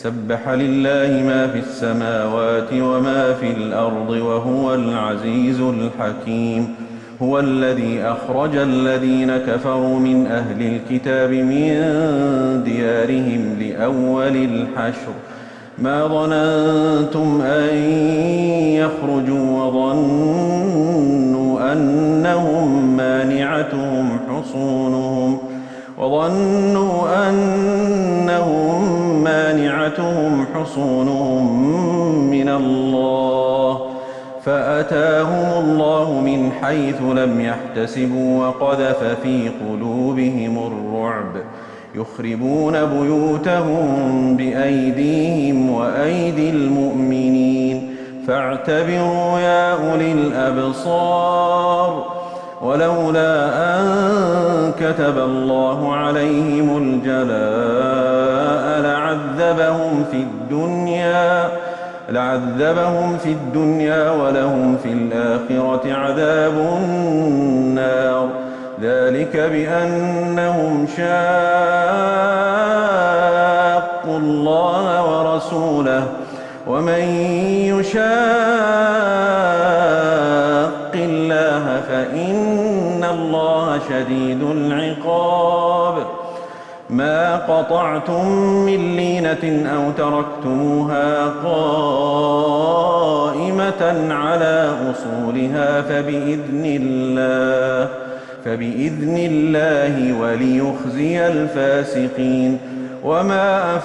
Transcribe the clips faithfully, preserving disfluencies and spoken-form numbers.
سبح لله ما في السماوات وما في الأرض وهو العزيز الحكيم. هو الذي أخرج الذين كفروا من أهل الكتاب من ديارهم لأول الحشر ما ظننتم أن يخرجوا وظنوا أنهم مانعتهم حصونهم وظنوا أنهم مانعتهم حصونهم من الله فأتاهم الله من حيث لم يحتسبوا وقذف في قلوبهم الرعب يخربون بيوتهم بأيديهم وأيدي المؤمنين فاعتبروا يا أولي الأبصار. ولولا أن كتب الله عليهم الجلاء لعذبهم في الدنيا لعذبهم في الدنيا ولهم في الآخرة عذاب النار ذلك بأنهم شاقوا الله ورسوله ومن يشاق الله فإن الله شديد العقاب. ما قطعتم من لينة أو تركتموها قائمة على أصولها فبإذن الله فبإذن الله وليخزي الفاسقين. وما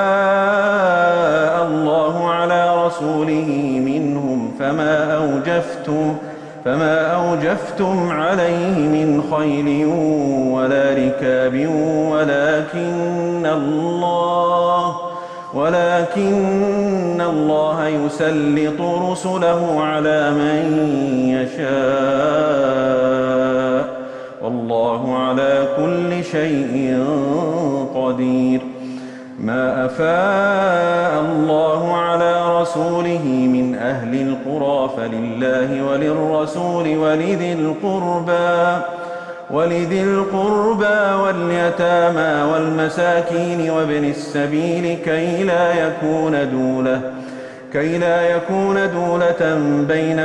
أفاء الله على رسوله منهم فما أوجفتم فما أوجفتم عليه من خيل ولا ركاب ولكن الله ولكن الله يسلط رسله على من يشاء والله على كل شيء قدير. ما أفاء الله على رسوله من أهل القرى فلله وللرسول ولذي القربى ولذي القربى واليتامى والمساكين وابن السبيل كي لا يكون دولة كي لا يكون دولة بين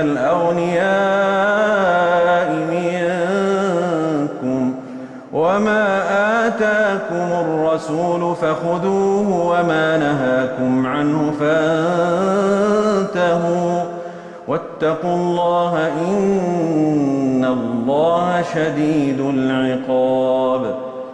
الأغنياء منكم. وما آتاكم الرسول فخذوه وما نهاكم عنه فانتهوا واتقوا الله إن الله شديد العقاب.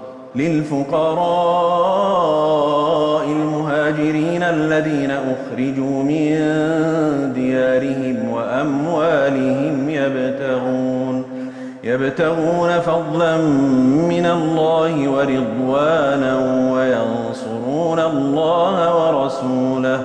للفقراء المهاجرين الذين أخرجوا من ديارهم وأموالهم يبتغون يبتغون فضلا من الله ورضوانا وينصرون الله ورسوله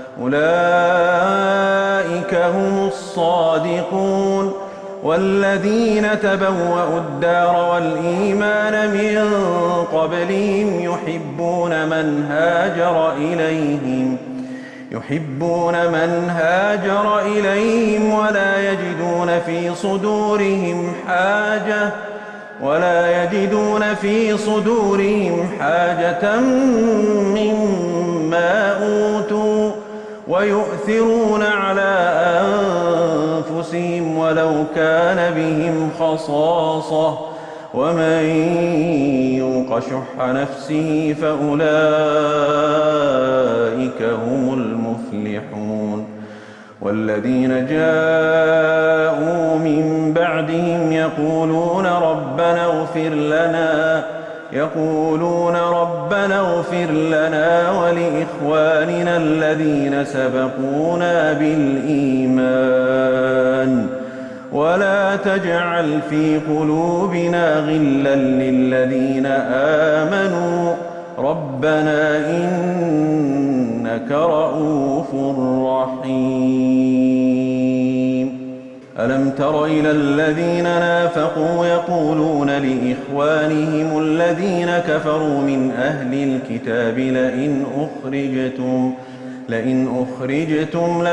أولئك هم الصادقون. والذين تبوأوا الدار والإيمان من قبلهم يحبون من هاجر إليهم يحبون من هاجر إليهم ولا يجدون في صدورهم حاجة ولا يجدون في صدورهم حاجة مما أوتوا ويؤثرون على أنفسهم ولو كان بهم خصاصة ومن يوق شح نفسه فأولئك هم المفلحون. والذين جاءوا من بعدهم يقولون ربنا اغفر لنا يقولون ربنا اغفر لنا ولإخواننا الذين سبقونا بالإيمان ولا تجعل في قلوبنا غلا للذين آمنوا ربنا إنك رؤوف رحيم. ألم تر إلى الذين نافقوا يقولون لإخوانهم الذين كفروا من أهل الكتاب لئن أخرجتم لئن أخرجتم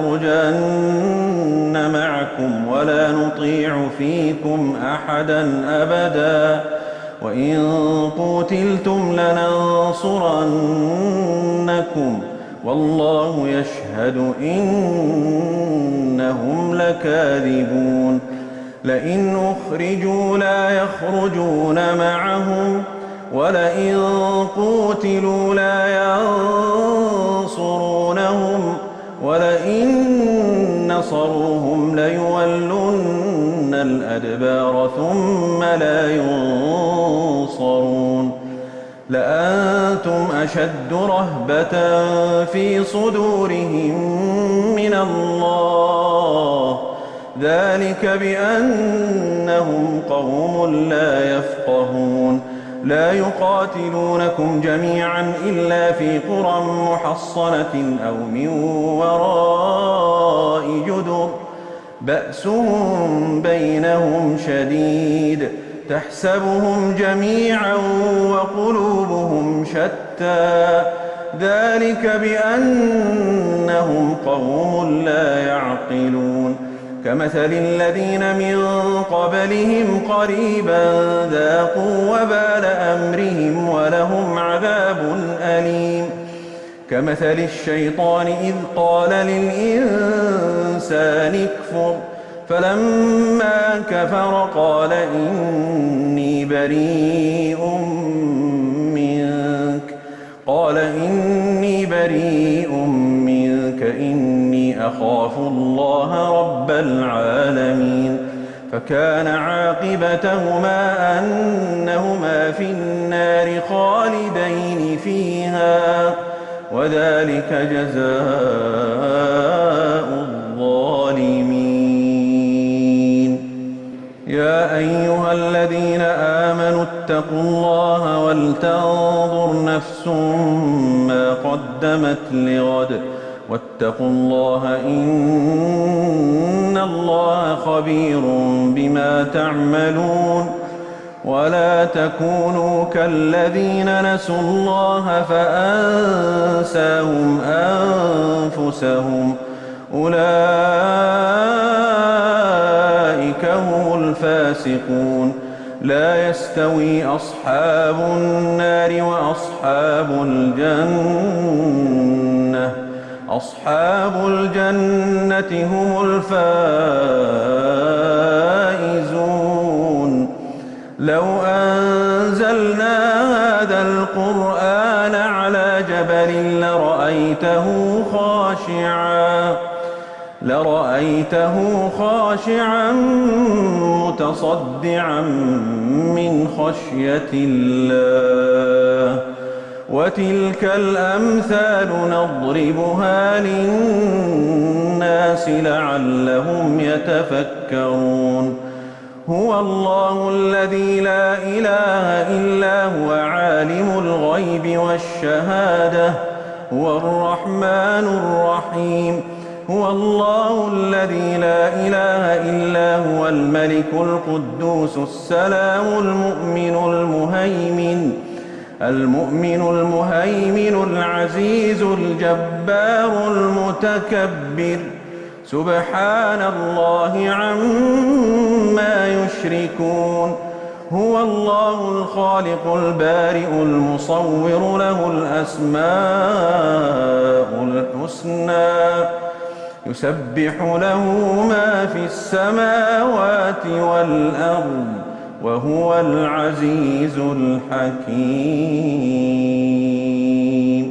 لنخرجن معكم ولا نطيع فيكم أحدا أبدا وإن قتلتم لننصرنكم والله يشهد إنهم لكاذبون لئن أخرجوا لا يخرجون معهم ولئن قوتلوا لا ينصرونهم ولئن نصروهم ليولن الأدبار ثم لا ينصرون لأنتم أشد رهبة في صدورهم من الله ذلك بأنهم قوم لا يفقهون لا يقاتلونكم جميعا إلا في قرى محصنة أو من وراء جدر بأسهم بينهم شديد تحسبهم جميعا وقلوبهم شتى ذلك بأنهم قوم لا يعقلون كمثل الذين من قبلهم قريبا ذاقوا وبال أمرهم ولهم عذاب أليم كمثل الشيطان إذ قال للإنسان اكفر فلما كفر قال إني بريء منك قال إني بريء منك إني أخاف الله رب العالمين فكان عاقبتهما أنهما في النار خالدين فيها وذلك جزاء الظالمين يا أيها الذين آمنوا اتقوا الله ولتنظر نفس ما قدمت لغد واتقوا الله إن الله خبير بما تعملون ولا تكونوا كالذين نسوا الله فأنساهم أنفسهم أولئك هم الفاسقون لا يستوي أصحاب النار وأصحاب الجنة أصحاب الجنة هم الفائزون لو أنزلنا هذا القرآن على جبل لرأيته خاشعا لرأيته خاشعا متصدعا من خشية الله وتلك الأمثال نضربها للناس لعلهم يتفكرون هو الله الذي لا إله إلا هو عالم الغيب والشهادة هو الرحمن الرحيم هو الله الذي لا إله إلا هو الملك القدوس السلام المؤمن المهيمن المؤمن المهيمن العزيز الجبار المتكبر سبحان الله عما يشركون هو الله الخالق البارئ المصور له الأسماء الحسنى يسبح له ما في السماوات والأرض وهو العزيز الحكيم